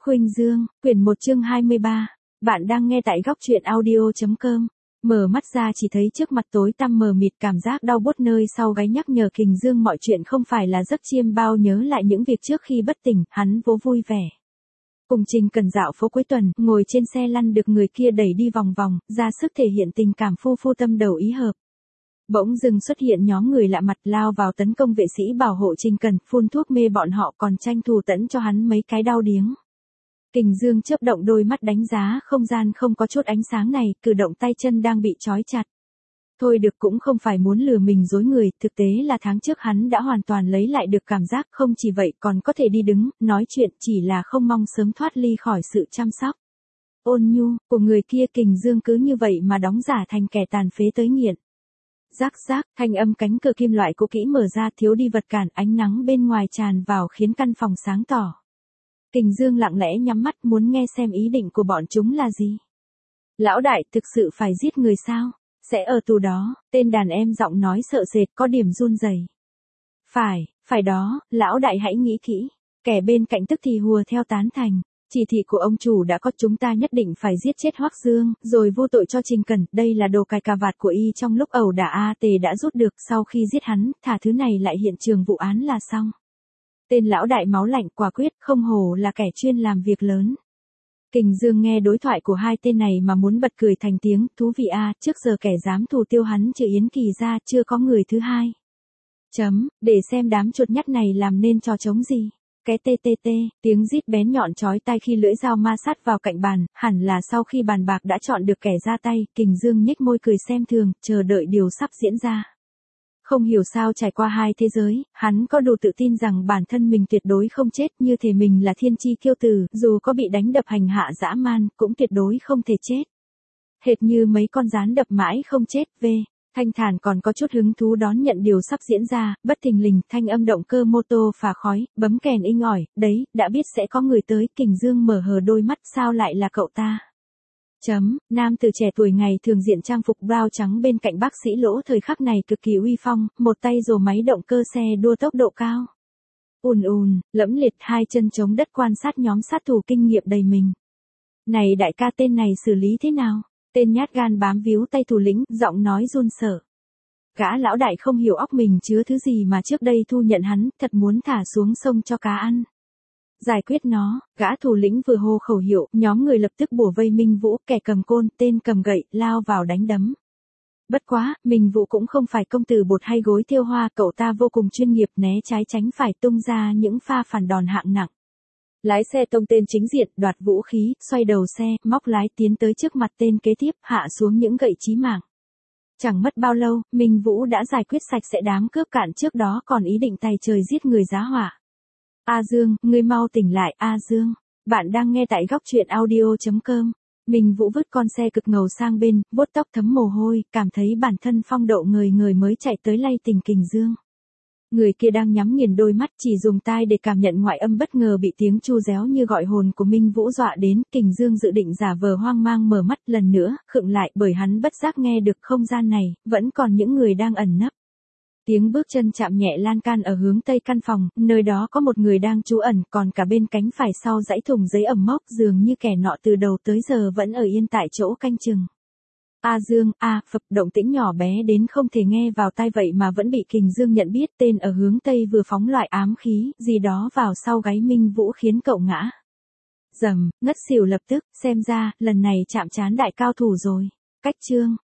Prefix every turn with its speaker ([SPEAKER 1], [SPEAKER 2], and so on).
[SPEAKER 1] Khuynh Dương, quyển 1 chương 23. Bạn đang nghe tại góc truyện audio.com. Mở mắt ra chỉ thấy trước mặt tối tăm mờ mịt, cảm giác đau buốt nơi sau gáy nhắc nhở Kình Dương mọi chuyện không phải là giấc chiêm bao, nhớ lại những việc trước khi bất tỉnh, hắn vỗ vui vẻ. Cùng Trình Cần dạo phố cuối tuần, ngồi trên xe lăn được người kia đẩy đi vòng vòng, ra sức thể hiện tình cảm phu tâm đầu ý hợp. Bỗng dưng xuất hiện nhóm người lạ mặt lao vào tấn công vệ sĩ bảo hộ Trình Cần, phun thuốc mê bọn họ còn tranh thủ tẫn cho hắn mấy cái đau điếng. Kình Dương chớp động đôi mắt đánh giá không gian không có chút ánh sáng này, cử động tay chân đang bị trói chặt. Thôi được, cũng không phải muốn lừa mình dối người, thực tế là tháng trước hắn đã hoàn toàn lấy lại được cảm giác, không chỉ vậy còn có thể đi đứng, nói chuyện, chỉ là không mong sớm thoát ly khỏi sự chăm sóc ôn nhu của người kia. Kình Dương cứ như vậy mà đóng giả thành kẻ tàn phế tới nghiện. Rác rác, thanh âm cánh cửa kim loại cũ kỹ mở ra, thiếu đi vật cản, ánh nắng bên ngoài tràn vào khiến căn phòng sáng tỏ. Kình Dương lặng lẽ nhắm mắt muốn nghe xem ý định của bọn chúng là gì. Lão đại, thực sự phải giết người sao? Sẽ ở tù đó, tên đàn em giọng nói sợ sệt có điểm run rẩy. Phải đó, lão đại hãy nghĩ kỹ. Kẻ bên cạnh tức thì hùa theo tán thành. Chỉ thị của ông chủ đã có, chúng ta nhất định phải giết chết Hoắc Dương, rồi vô tội cho Trình Cần, đây là đồ cài cà vạt của y trong lúc ẩu đả AT đã rút được, sau khi giết hắn, thả thứ này lại hiện trường vụ án là xong. Tên lão đại máu lạnh quả quyết, không hổ là kẻ chuyên làm việc lớn. Kình Dương nghe đối thoại của hai tên này mà muốn bật cười thành tiếng, thú vị a, trước giờ kẻ dám thủ tiêu hắn trừ Yến Kỳ ra, chưa có người thứ hai. Để xem đám chuột nhắt này làm nên trò trống gì. Cái TTT, tiếng rít bén nhọn chói tai khi lưỡi dao ma sát vào cạnh bàn, hẳn là sau khi bàn bạc đã chọn được kẻ ra tay. Kình Dương nhếch môi cười xem thường, chờ đợi điều sắp diễn ra. Không hiểu sao trải qua hai thế giới, hắn có đủ tự tin rằng bản thân mình tuyệt đối không chết, như thể mình là thiên chi kiêu tử, dù có bị đánh đập hành hạ dã man, cũng tuyệt đối không thể chết. Hệt như mấy con gián đập mãi không chết. Thanh thản còn có chút hứng thú đón nhận điều sắp diễn ra, bất thình lình, thanh âm động cơ mô tô phả khói, bấm kèn inh ỏi, đấy, đã biết sẽ có người tới. Kình Dương mở hờ đôi mắt, sao lại là cậu ta? Nam tử trẻ tuổi ngày thường diện trang phục brown trắng bên cạnh bác sĩ Lỗ thời khắc này cực kỳ uy phong, một tay rồ máy động cơ xe đua tốc độ cao. Lẫm liệt, hai chân chống đất quan sát nhóm sát thủ kinh nghiệm đầy mình. Này đại ca, tên này xử lý thế nào? Tên nhát gan bám víu tay thủ lĩnh, giọng nói run sợ. Gã lão đại không hiểu óc mình chứa thứ gì mà trước đây thu nhận hắn, thật muốn thả xuống sông cho cá ăn. Giải quyết nó, gã thủ lĩnh vừa hô khẩu hiệu, nhóm người lập tức bủa vây Minh Vũ, kẻ cầm côn, tên cầm gậy, lao vào đánh đấm. Bất quá, Minh Vũ cũng không phải công tử bột hay gối thêu hoa, cậu ta vô cùng chuyên nghiệp, né trái tránh phải, tung ra những pha phản đòn hạng nặng. Lái xe tông tên chính diện, đoạt vũ khí, xoay đầu xe, móc lái tiến tới trước mặt tên kế tiếp, hạ xuống những gậy chí mạng. Chẳng mất bao lâu, Minh Vũ đã giải quyết sạch sẽ đám cướp cạn trước đó còn ý định tày trời giết người giá hỏa. A Dương, ngươi mau tỉnh lại, A Dương. Bạn đang nghe tại góc truyện audio.com. Minh Vũ vứt con xe cực ngầu sang bên, vuốt tóc thấm mồ hôi, cảm thấy bản thân phong độ ngời ngời mới chạy tới lay tình Kình Dương. Người kia đang nhắm nghiền đôi mắt, chỉ dùng tai để cảm nhận ngoại âm, bất ngờ bị tiếng chu réo như gọi hồn của Minh Vũ dọa đến. Kình Dương dự định giả vờ hoang mang mở mắt lần nữa, khựng lại bởi hắn bất giác nghe được không gian này vẫn còn những người đang ẩn nấp. Tiếng bước chân chạm nhẹ lan can ở hướng tây căn phòng, nơi đó có một người đang trú ẩn, còn cả bên cánh phải sau dãy thùng giấy ẩm mốc, dường như kẻ nọ từ đầu tới giờ vẫn ở yên tại chỗ canh chừng. A Dương, phập, động tĩnh nhỏ bé đến không thể nghe vào tai vậy mà vẫn bị Kình Dương nhận biết, tên ở hướng tây vừa phóng loại ám khí gì đó vào sau gáy Minh Vũ khiến cậu ngã ngất xỉu lập tức, xem ra lần này chạm trán đại cao thủ rồi. Cách chương